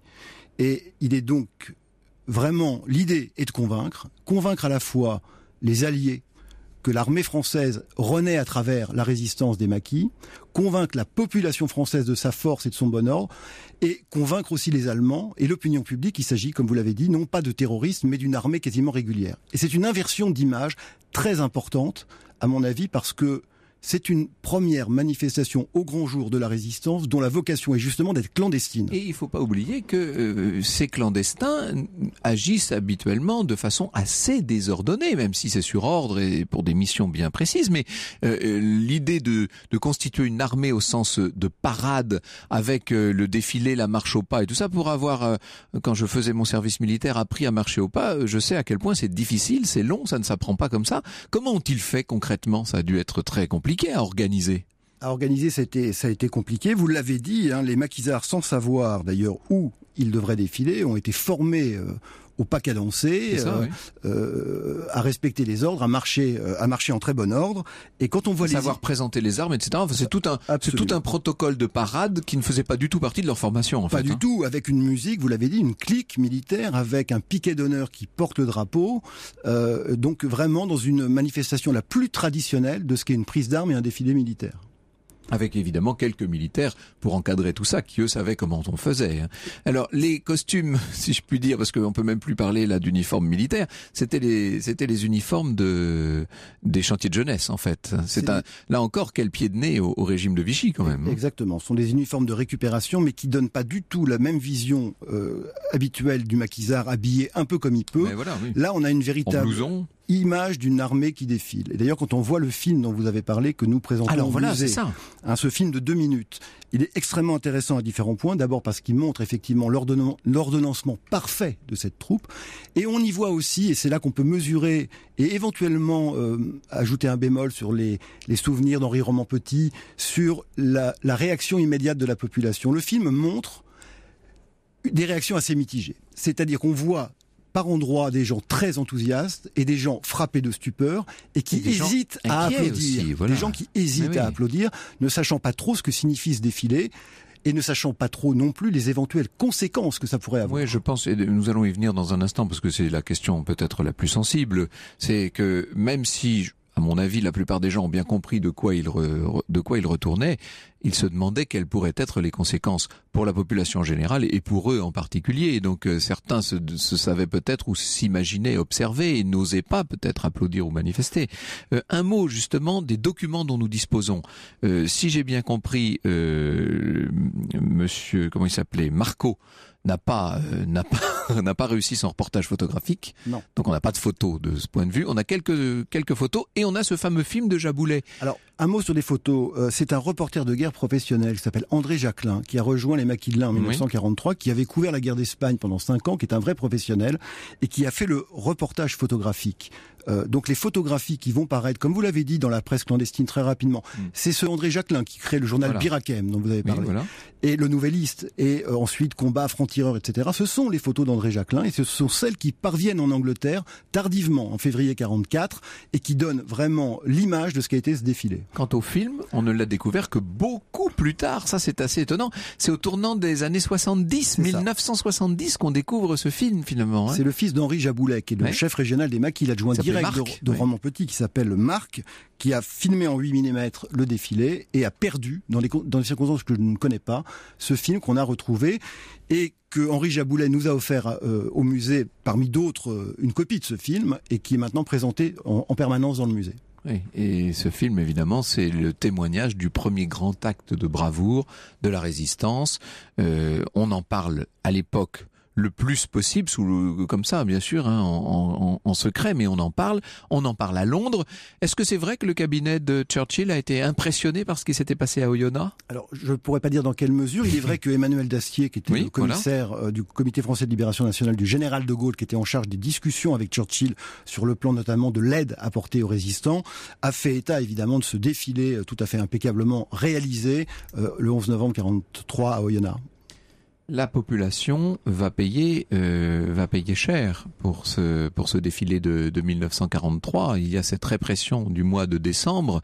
Et il est donc vraiment, l'idée est de convaincre à la fois les alliés que l'armée française renaît à travers la résistance des maquis, convaincre la population française de sa force et de son bon ordre, et convaincre aussi les Allemands et l'opinion publique qu'il s'agit, comme vous l'avez dit, non pas de terrorisme, mais d'une armée quasiment régulière. Et c'est une inversion d'image très importante, à mon avis, parce que c'est une première manifestation au grand jour de la résistance dont la vocation est justement d'être clandestine. Et il ne faut pas oublier que ces clandestins agissent habituellement de façon assez désordonnée, même si c'est sur ordre et pour des missions bien précises. Mais l'idée de constituer une armée au sens de parade avec le défilé, la marche au pas et tout ça, pour avoir, quand je faisais mon service militaire, appris à marcher au pas, je sais à quel point c'est difficile, c'est long, ça ne s'apprend pas comme ça. Comment ont-ils fait concrètement ? Ça a dû être très compliqué à organiser. À organiser, ça a été compliqué. Vous l'avez dit, les maquisards, sans savoir d'ailleurs où ils devraient défiler, ont été formés au pas cadencé, à respecter les ordres, à marcher en très bon ordre. Et quand on voit savoir présenter les armes, etc. Enfin, c'est tout un protocole de parade qui ne faisait pas du tout partie de leur formation. Pas du tout, avec une musique, vous l'avez dit, une clique militaire avec un piquet d'honneur qui porte le drapeau. Donc vraiment dans une manifestation la plus traditionnelle de ce qu'est une prise d'armes et un défilé militaire. Avec évidemment quelques militaires pour encadrer tout ça, qui eux savaient comment on faisait. Alors les costumes, si je puis dire, parce qu'on peut même plus parler là d'uniformes militaires, c'était les uniformes des chantiers de jeunesse en fait. Là encore quel pied de nez au régime de Vichy quand même. Exactement, ce sont des uniformes de récupération, mais qui donnent pas du tout la même vision habituelle du maquisard habillé un peu comme il peut. Mais voilà, oui. Là, on a une véritable image d'une armée qui défile. Et d'ailleurs, quand on voit le film dont vous avez parlé, que nous présentons au musée, c'est ça. Ce film de 2 minutes, il est extrêmement intéressant à différents points. D'abord parce qu'il montre effectivement l'ordonnancement parfait de cette troupe. Et on y voit aussi, et c'est là qu'on peut mesurer et éventuellement ajouter un bémol sur les souvenirs d'Henri Roman Petit, sur la réaction immédiate de la population. Le film montre des réactions assez mitigées. C'est-à-dire qu'on voit par endroits des gens très enthousiastes et des gens frappés de stupeur et qui hésitent à applaudir. Aussi, voilà. Des gens qui hésitent à applaudir, ne sachant pas trop ce que signifie ce défilé et ne sachant pas trop non plus les éventuelles conséquences que ça pourrait avoir. Oui, je pense, et nous allons y venir dans un instant parce que c'est la question peut-être la plus sensible, c'est que même si, à mon avis, la plupart des gens ont bien compris de quoi il retournait, ils se demandaient quelles pourraient être les conséquences pour la population générale et pour eux en particulier. Donc certains se savaient peut-être ou s'imaginaient observer et n'osaient pas peut-être applaudir ou manifester. Un mot justement des documents dont nous disposons. Si j'ai bien compris, monsieur, comment il s'appelait, Marco, n'a pas réussi son reportage photographique. Non. Donc on n'a pas de photos de ce point de vue. On a quelques photos et on a ce fameux film de Jaboulet. Alors, un mot sur les photos. C'est un reporter de guerre professionnel qui s'appelle André Jacquelin, qui a rejoint les Maquis de l'Ain en 1943, qui avait couvert la guerre d'Espagne pendant 5 ans, qui est un vrai professionnel et qui a fait le reportage photographique. Donc les photographies qui vont paraître, comme vous l'avez dit, dans la presse clandestine très rapidement, c'est ce André Jacquelin qui crée le journal Birakem dont vous avez parlé, et le Nouvelliste, et ensuite Combat, Franc-Tireur, etc. Ce sont les photos d'André Jacquelin, et ce sont celles qui parviennent en Angleterre tardivement, en février 44, et qui donnent vraiment l'image de ce qu'a été ce défilé. Quant au film, on ne l'a découvert que beaucoup plus tard. Ça, c'est assez étonnant. C'est au tournant des années 70, 1970, qu'on découvre ce film, finalement. Hein. C'est le fils d'Henri Jaboulet, qui est le chef régional des Maquis, l'adjoint direct de Roman Petit, qui s'appelle Marc, qui a filmé en 8 mm le défilé et a perdu, dans des circonstances que je ne connais pas, ce film qu'on a retrouvé et que Henri Jaboulet nous a offert au musée, parmi d'autres, une copie de ce film et qui est maintenant présenté en permanence dans le musée. Oui, et ce film, évidemment, c'est le témoignage du premier grand acte de bravoure de la résistance. On en parle à l'époque le plus possible, comme ça, bien sûr, hein, en secret, mais on en parle à Londres. Est-ce que c'est vrai que le cabinet de Churchill a été impressionné par ce qui s'était passé à Oyonnax ? Alors, je ne pourrais pas dire dans quelle mesure. Il est vrai que Emmanuel Dastier, qui était le commissaire du Comité français de libération nationale du général de Gaulle, qui était en charge des discussions avec Churchill sur le plan notamment de l'aide apportée aux résistants, a fait état évidemment de ce défilé tout à fait impeccablement réalisé le 11 novembre 1943 à Oyonnax. La population va payer cher pour ce défilé de 1943. Il y a cette répression du mois de décembre.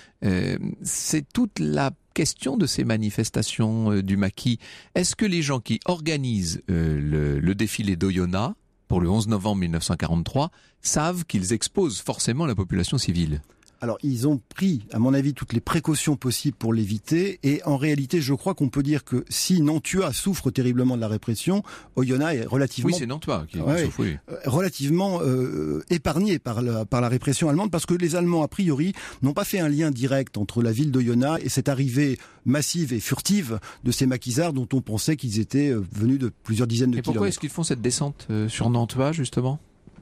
C'est toute la question de ces manifestations du maquis. Est-ce que les gens qui organisent le défilé d'Oyonnax pour le 11 novembre 1943 savent qu'ils exposent forcément la population civile ? Alors, ils ont pris, à mon avis, toutes les précautions possibles pour l'éviter. Et en réalité, je crois qu'on peut dire que si Nantua souffre terriblement de la répression, Oyonnax est relativement... Oui, c'est Nantua qui souffre, oui. Relativement épargné par la répression allemande, parce que les Allemands, a priori, n'ont pas fait un lien direct entre la ville d'Oyonnax et cette arrivée massive et furtive de ces maquisards dont on pensait qu'ils étaient venus de plusieurs dizaines de kilomètres. Et pourquoi est-ce qu'ils font cette descente sur Nantua, justement ?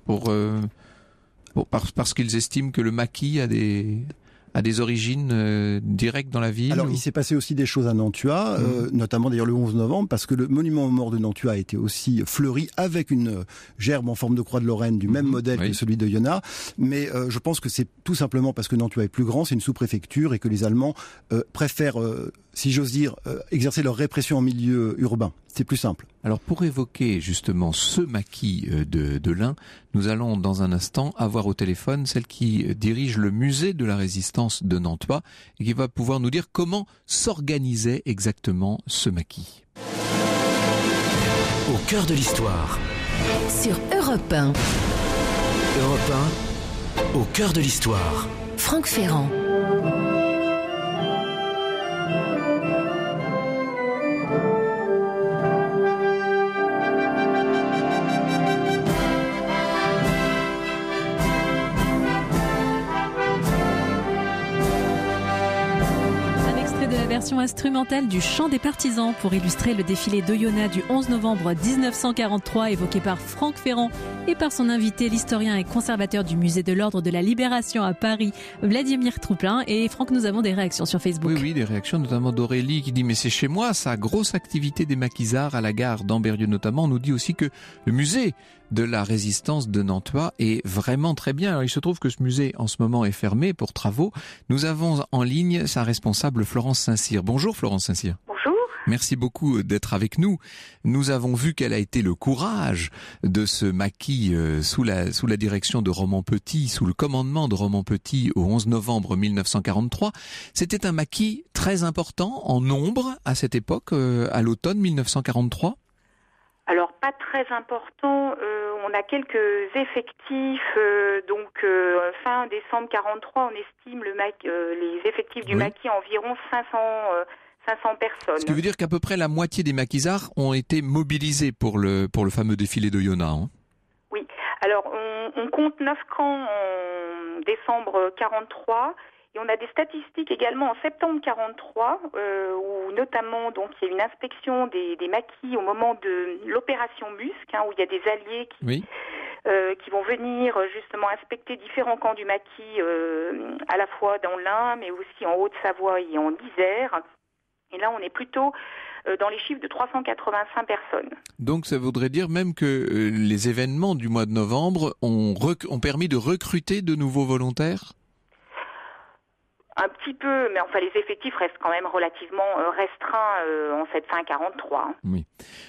Parce qu'ils estiment que le maquis a des origines directes dans la ville. Alors, il s'est passé aussi des choses à Nantua, notamment d'ailleurs le 11 novembre, parce que le monument aux morts de Nantua a été aussi fleuri avec une gerbe en forme de croix de Lorraine du même modèle que celui d'Oyonnax. Mais je pense que c'est tout simplement parce que Nantua est plus grand, c'est une sous-préfecture et que les Allemands préfèrent, si j'ose dire, exercer leur répression en milieu urbain. C'est plus simple. Alors pour évoquer justement ce maquis de l'Ain, nous allons dans un instant avoir au téléphone celle qui dirige le musée de la résistance de Nantua et qui va pouvoir nous dire comment s'organisait exactement ce maquis. Au cœur de l'histoire. Sur Europe 1. Europe 1, au cœur de l'histoire. Franck Ferrand. Version instrumentale du chant des partisans pour illustrer le défilé d'Oyonnax du 11 novembre 1943 évoqué par Franck Ferrand et par son invité, l'historien et conservateur du musée de l'Ordre de la Libération à Paris, Vladimir Trouplin. Et Franck, nous avons des réactions sur Facebook. Oui, des réactions notamment d'Aurélie qui dit « Mais c'est chez moi, ça, grosse activité des maquisards à la gare d'Ambérieu notamment. » On nous dit aussi que le musée de la résistance de Nantua est vraiment très bien. Alors, il se trouve que ce musée en ce moment est fermé pour travaux. Nous avons en ligne sa responsable Florence Saint-Cyr. Bonjour Florence Saint-Cyr. Bonjour. Merci beaucoup d'être avec nous. Nous avons vu quel a été le courage de ce maquis sous la direction de Roman Petit, sous le commandement de Roman Petit au 11 novembre 1943. C'était un maquis très important en nombre à cette époque, à l'automne 1943. Alors pas très important, on a quelques effectifs, fin décembre 43, on estime les effectifs du maquis à environ 500 personnes. Ce qui veut dire qu'à peu près la moitié des maquisards ont été mobilisés pour le fameux défilé de Iona. Hein. Oui, alors on compte 9 camps en décembre 43. Et on a des statistiques également en septembre 43, où notamment donc il y a une inspection des maquis au moment de l'opération Musc, où il y a des alliés qui vont venir justement inspecter différents camps du maquis, à la fois dans l'Ain, mais aussi en Haute-Savoie et en Isère. Et là, on est plutôt dans les chiffres de 385 personnes. Donc ça voudrait dire même que les événements du mois de novembre ont permis de recruter de nouveaux volontaires ? Un petit peu, mais enfin les effectifs restent quand même relativement restreints en cette fin 43. Oui.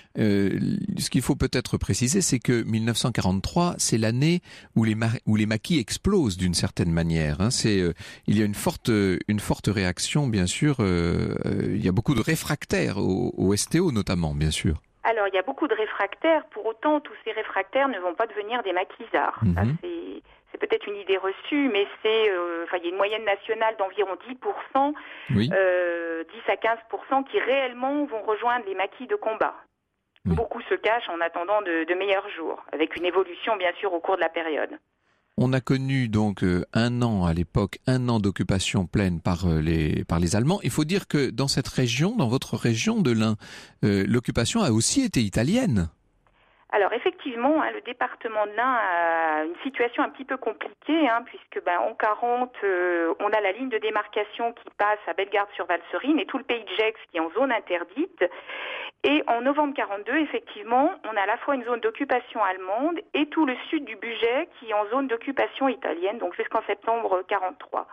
Ce qu'il faut peut-être préciser, c'est que 1943, c'est l'année où les maquis explosent d'une certaine manière. Hein. Il y a une forte réaction, bien sûr. Il y a beaucoup de réfractaires au STO notamment, bien sûr. Alors il y a beaucoup de réfractaires. Pour autant, tous ces réfractaires ne vont pas devenir des maquisards. Ça, c'est peut-être une idée reçue, mais il y a une moyenne nationale d'environ 10%, 10 à 15% qui réellement vont rejoindre les maquis de combat. Oui. Beaucoup se cachent en attendant de meilleurs jours, avec une évolution bien sûr au cours de la période. On a connu donc un an d'occupation pleine par les Allemands. Il faut dire que dans cette région, dans votre région de l'Ain, l'occupation a aussi été italienne. Alors effectivement, le département de l'Ain a une situation un petit peu compliquée, puisque en 40, on a la ligne de démarcation qui passe à Bellegarde-sur-Valserine et tout le pays de Gex qui est en zone interdite. Et en novembre 42, effectivement, on a à la fois une zone d'occupation allemande et tout le sud du Bugey qui est en zone d'occupation italienne, donc jusqu'en septembre 43.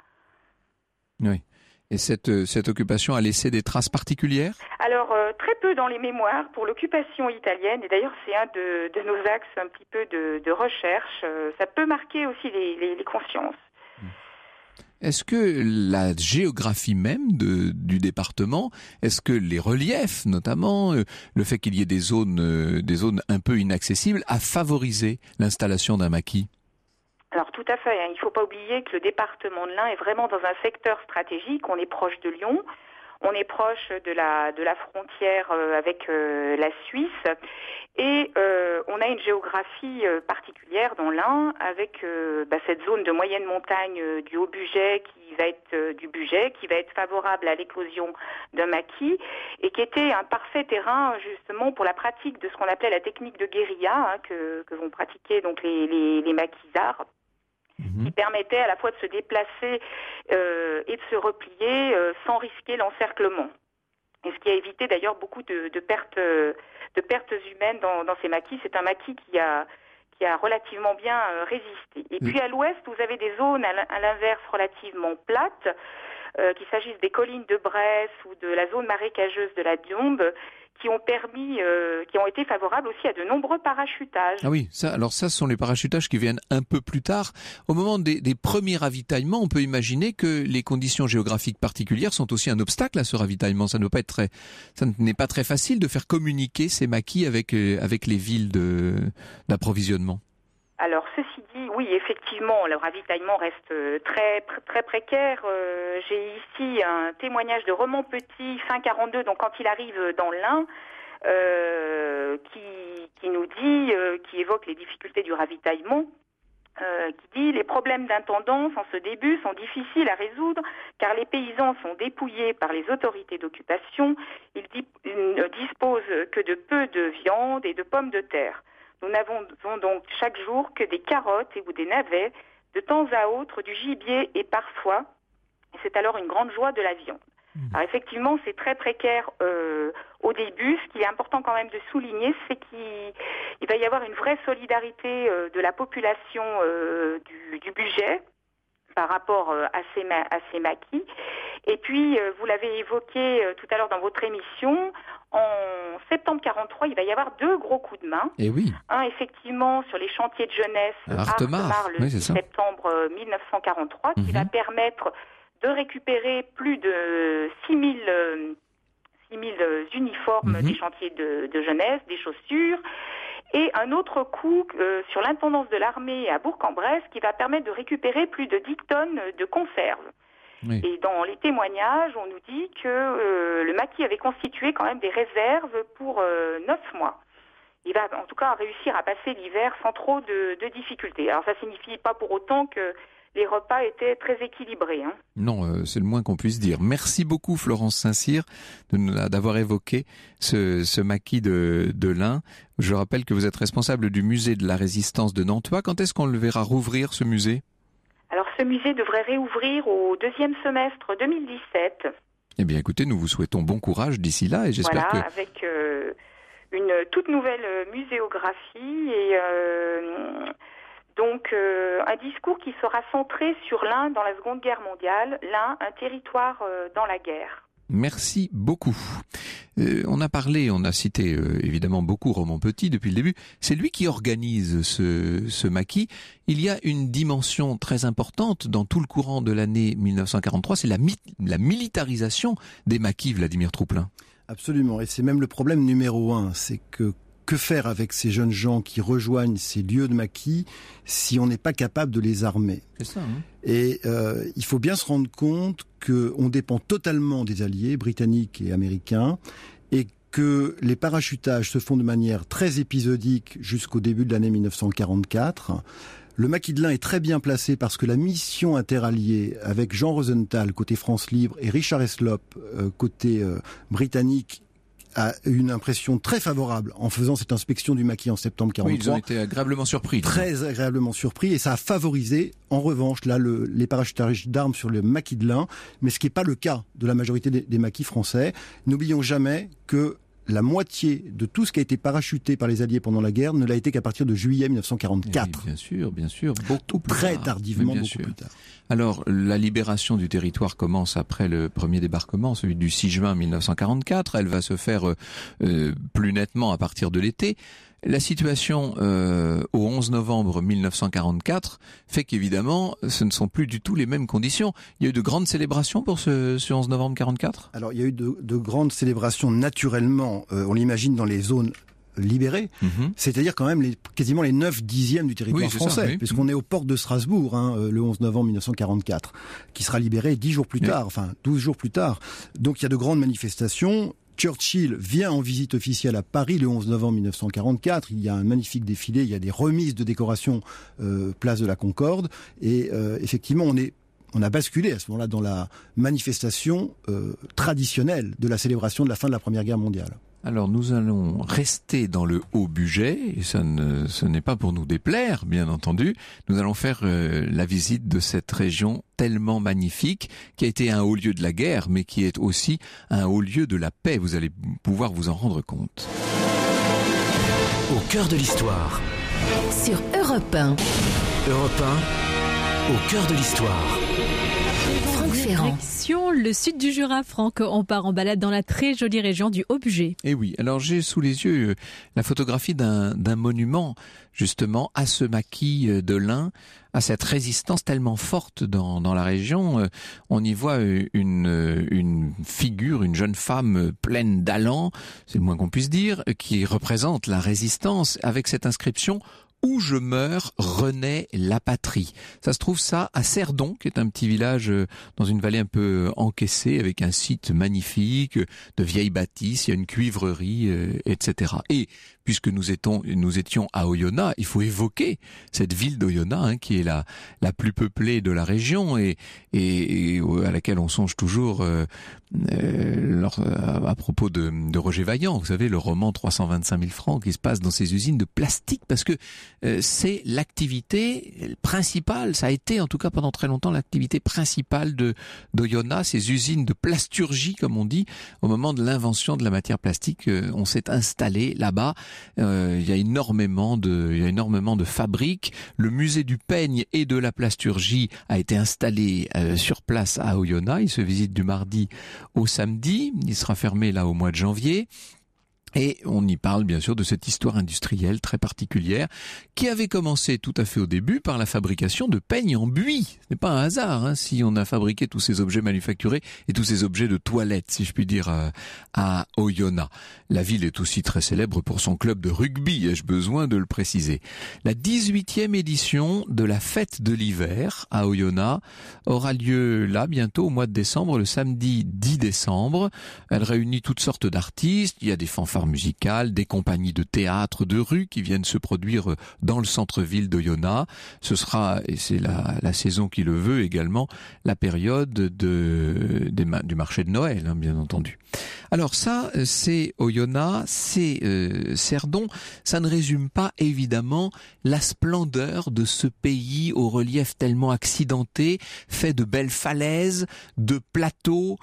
Oui. Et cette occupation a laissé des traces particulières ? Alors, très peu dans les mémoires pour l'occupation italienne. Et d'ailleurs, c'est un de nos axes un petit peu de recherche. Ça peut marquer aussi les consciences. Est-ce que la géographie même du département, est-ce que les reliefs, notamment, le fait qu'il y ait des zones un peu inaccessibles, a favorisé l'installation d'un maquis ? Alors tout à fait, il ne faut pas oublier que le département de l'Ain est vraiment dans un secteur stratégique. On est proche de Lyon, on est proche de la frontière avec la Suisse et on a une géographie particulière dans l'Ain avec cette zone de moyenne montagne du Haut-Bugey qui va être favorable à l'éclosion d'un maquis et qui était un parfait terrain justement pour la pratique de ce qu'on appelait la technique de guérilla que vont pratiquer donc les maquisards. Qui permettait à la fois de se déplacer et de se replier sans risquer l'encerclement. Et ce qui a évité d'ailleurs beaucoup de pertes humaines dans ces maquis. C'est un maquis qui a relativement bien résisté. Et puis à l'ouest, vous avez des zones à l'inverse relativement plates, qu'il s'agisse des collines de Bresse ou de la zone marécageuse de la Diombe, qui ont été favorables aussi à de nombreux parachutages. Ah oui, ce sont les parachutages qui viennent un peu plus tard. Au moment des premiers ravitaillements, on peut imaginer que les conditions géographiques particulières sont aussi un obstacle à ce ravitaillement. Ça n'est pas très facile de faire communiquer ces maquis avec les villes d'approvisionnement. Alors, ceci dit, oui, effectivement, le ravitaillement reste très, très précaire. J'ai ici un témoignage de Roman Petit, fin 42, donc quand il arrive dans l'Ain, qui nous dit, qui évoque les difficultés du ravitaillement, qui dit « Les problèmes d'intendance en ce début sont difficiles à résoudre car les paysans sont dépouillés par les autorités d'occupation. Ils ne disposent que de peu de viande et de pommes de terre. Nous n'avons donc chaque jour que des carottes ou des navets, de temps à autre du gibier et parfois, c'est alors une grande joie, de la viande. » Alors effectivement, c'est très précaire au début. Ce qui est important quand même de souligner, c'est qu'il va y avoir une vraie solidarité de la population du Bugey par rapport à ces maquis. Et puis, vous l'avez évoqué tout à l'heure dans votre émission, en septembre 43, il va y avoir 2 gros coups de main. Et oui. Un, effectivement, sur les chantiers de jeunesse À Artemare, le 6 septembre 1943, qui va permettre de récupérer plus de 6000 uniformes des chantiers de jeunesse, des chaussures. Et un autre coup sur l'intendance de l'armée à Bourg-en-Bresse qui va permettre de récupérer plus de 10 tonnes de conserves. Oui. Et dans les témoignages, on nous dit que le maquis avait constitué quand même des réserves pour 9 mois. Il va en tout cas réussir à passer l'hiver sans trop de difficultés. Alors ça signifie pas pour autant que les repas étaient très équilibrés. Hein. Non, c'est le moins qu'on puisse dire. Merci beaucoup Florence Saint-Cyr d'avoir évoqué ce maquis de l'Ain. Je rappelle que vous êtes responsable du musée de la Résistance de Nantua. Quand est-ce qu'on le verra rouvrir, ce musée ? Alors ce musée devrait réouvrir au 2e semestre 2017. Eh bien écoutez, nous vous souhaitons bon courage d'ici là et j'espère que... avec une toute nouvelle muséographie et... Donc, un discours qui sera centré sur l'Ain dans la Seconde Guerre mondiale, l'Ain, un territoire dans la guerre. Merci beaucoup. On a cité évidemment beaucoup Roman Petit depuis le début. C'est lui qui organise ce maquis. Il y a une dimension très importante dans tout le courant de l'année 1943, c'est la militarisation des maquis, Vladimir Trouplin. Absolument, et c'est même le problème numéro 1, c'est que faire avec ces jeunes gens qui rejoignent ces lieux de maquis si on n'est pas capable de les armer ? C'est ça, hein. Et il faut bien se rendre compte qu'on dépend totalement des alliés britanniques et américains et que les parachutages se font de manière très épisodique jusqu'au début de l'année 1944. Le maquis de l'Ain est très bien placé parce que la mission interalliée avec Jean Rosenthal côté France Libre et Richard Heslop côté britannique a une impression très favorable en faisant cette inspection du maquis en septembre 43. Oui, ils ont été agréablement surpris. Très agréablement surpris, et ça a favorisé, en revanche, là, les parachutages d'armes sur le maquis de l'Ain, mais ce qui n'est pas le cas de la majorité des maquis français. N'oublions jamais que la moitié de tout ce qui a été parachuté par les Alliés pendant la guerre ne l'a été qu'à partir de juillet 1944. Oui, bien sûr, beaucoup plus très tard. tardivement, beaucoup plus tard. Alors, la libération du territoire commence après le premier débarquement, celui du 6 juin 1944. Elle va se faire plus nettement à partir de l'été. La situation au 11 novembre 1944 fait qu'évidemment, ce ne sont plus du tout les mêmes conditions. Il y a eu de grandes célébrations pour ce 11 novembre 44 ? Alors, il y a eu de grandes célébrations naturellement, on l'imagine dans les zones libérées, c'est-à-dire quand même quasiment les 9/10 du territoire français, puisqu'on est aux portes de Strasbourg, le 11 novembre 1944, qui sera libéré 10 jours plus tard, enfin 12 jours plus tard. Donc il y a de grandes manifestations. Churchill vient en visite officielle à Paris le 11 novembre 1944. Il y a un magnifique défilé, il y a des remises de décorations place de la Concorde. Et effectivement, on a basculé à ce moment-là dans la manifestation traditionnelle de la célébration de la fin de la Première Guerre mondiale. Alors nous allons rester dans le Haut-Bugey, et ce n'est pas pour nous déplaire, bien entendu. Nous allons faire la visite de cette région tellement magnifique, qui a été un haut lieu de la guerre, mais qui est aussi un haut lieu de la paix. Vous allez pouvoir vous en rendre compte. Au cœur de l'histoire. Sur Europe 1. Europe 1, au cœur de l'histoire. Direction le sud du Jura, Franck. On part en balade dans la très jolie région du Haut-Bugey. Et oui, alors j'ai sous les yeux la photographie d'un monument justement à ce maquis de l'Ain, à cette résistance tellement forte dans la région. On y voit une figure, une jeune femme pleine d'allant, c'est le moins qu'on puisse dire, qui représente la résistance avec cette inscription « Où je meurs, renaît la patrie ». Ça se trouve à Cerdon, qui est un petit village dans une vallée un peu encaissée, avec un site magnifique, de vieilles bâtisses, il y a une cuivrerie, etc. Et puisque nous étions à Oyonnax, il faut évoquer cette ville d'Oyonnax, qui est la plus peuplée de la région et à laquelle on songe toujours à propos de Roger Vaillant. Vous savez, le roman 325 000 francs qui se passe dans ces usines de plastique, parce que c'est l'activité principale, ça a été en tout cas pendant très longtemps l'activité principale d'Oyonnax, ces usines de plasturgie comme on dit. Au moment de l'invention de la matière plastique, on s'est installé là-bas. Il y a énormément de fabriques. Le musée du peigne et de la plasturgie a été installé sur place à Oyonnax. Il se visite du mardi au samedi. Il sera fermé là au mois de janvier. Et on y parle bien sûr de cette histoire industrielle très particulière qui avait commencé tout à fait au début par la fabrication de peignes en buis. Ce n'est pas un hasard si on a fabriqué tous ces objets manufacturés et tous ces objets de toilette, si je puis dire, à Oyonnax. La ville est aussi très célèbre pour son club de rugby, ai-je besoin de le préciser. La 18e édition de la fête de l'hiver à Oyonnax aura lieu là bientôt au mois de décembre, le samedi 10 décembre. Elle réunit toutes sortes d'artistes, il y a des fanfares musicales, des compagnies de théâtre de rue qui viennent se produire dans le centre-ville d'Oyonnax. Ce sera, et c'est la saison qui le veut également, la période du marché de Noël, bien entendu. Alors ça, c'est Oyonnax, c'est Cerdon. Ça ne résume pas évidemment la splendeur de ce pays au relief tellement accidenté, fait de belles falaises, de plateaux,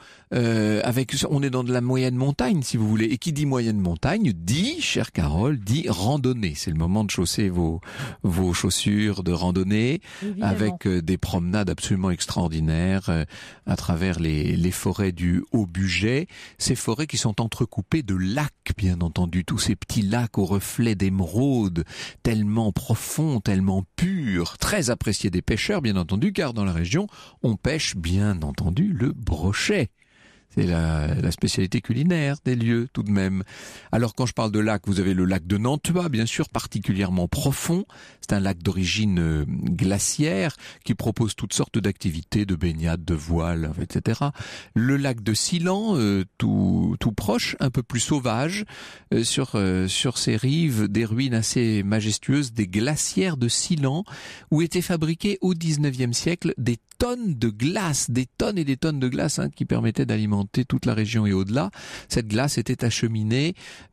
on est dans de la moyenne montagne si vous voulez. Et qui dit moyenne montagne dit, chère Carole, dit randonnée. C'est le moment de chausser vos chaussures de randonnée, évidemment, avec des promenades absolument extraordinaires à travers les forêts du Haut-Bugey. Ces forêts qui sont entrecoupées de lacs, bien entendu, tous ces petits lacs au reflet d'émeraude, tellement profonds, tellement purs, très appréciés des pêcheurs, bien entendu, car dans la région, on pêche, bien entendu, le brochet. C'est la spécialité culinaire des lieux, tout de même. Alors, quand je parle de lac, vous avez le lac de Nantua, bien sûr, particulièrement profond. C'est un lac d'origine glaciaire qui propose toutes sortes d'activités, de baignade, de voile, etc. Le lac de Silan, tout proche, un peu plus sauvage, sur ses rives, des ruines assez majestueuses, des glacières de Silan, où étaient fabriqués au 19e siècle des tonnes de glace, des tonnes et des tonnes de glace qui permettaient d'alimenter toute la région et au-delà. Cette glace était acheminée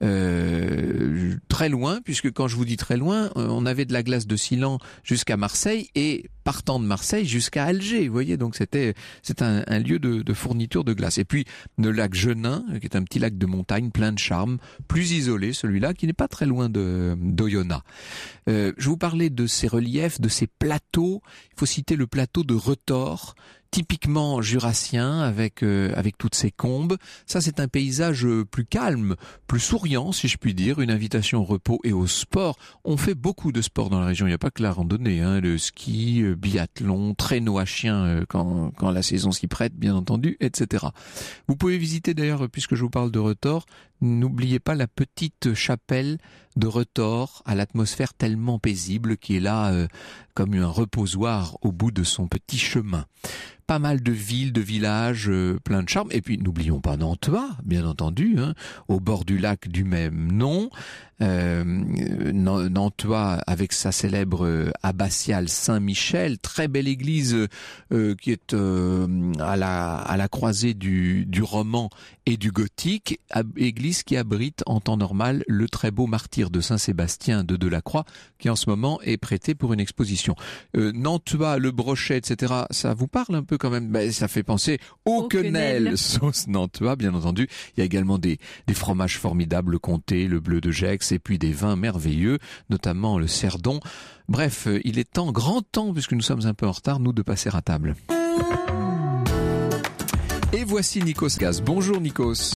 très loin, puisque quand je vous dis très loin, on avait de la glace de Silan jusqu'à Marseille et partant de Marseille jusqu'à Alger. Vous voyez, donc c'est un lieu de fourniture de glace. Et puis le lac Genin, qui est un petit lac de montagne plein de charme, plus isolé celui-là, qui n'est pas très loin d'Oyonnax. Je vous parlais de ces reliefs, de ces plateaux. Il faut citer le plateau de Retors, typiquement jurassien avec toutes ces combes. Ça, c'est un paysage plus calme, plus souriant, si je puis dire, une invitation au repos et au sport. On fait beaucoup de sport dans la région, il n'y a pas que la randonnée, le ski, biathlon, traîneau à chien quand la saison s'y prête, bien entendu, etc. Vous pouvez visiter d'ailleurs, puisque je vous parle de Retors, n'oubliez pas la petite chapelle de Retors à l'atmosphère tellement paisible qui est là comme un reposoir au bout de son petit chemin. Pas mal de villes, de villages, plein de charme. Et puis, n'oublions pas Nantua, bien entendu, au bord du lac du même nom. Nantua avec sa célèbre abbatiale Saint-Michel, très belle église qui est à la croisée du roman et du gothique, église qui abrite en temps normal le très beau martyre de Saint-Sébastien de Delacroix, qui en ce moment est prêté pour une exposition. Nantua, le brochet, etc., ça vous parle un peu quand même? Ça fait penser au quenelle, sauce Nantua, bien entendu. Il y a également des fromages formidables, le comté, le bleu de Gex, et puis des vins merveilleux, notamment le Cerdon. Bref, il est grand temps, puisque nous sommes un peu en retard, nous, de passer à table. Et voici Nikos Gaz. Bonjour Nikos.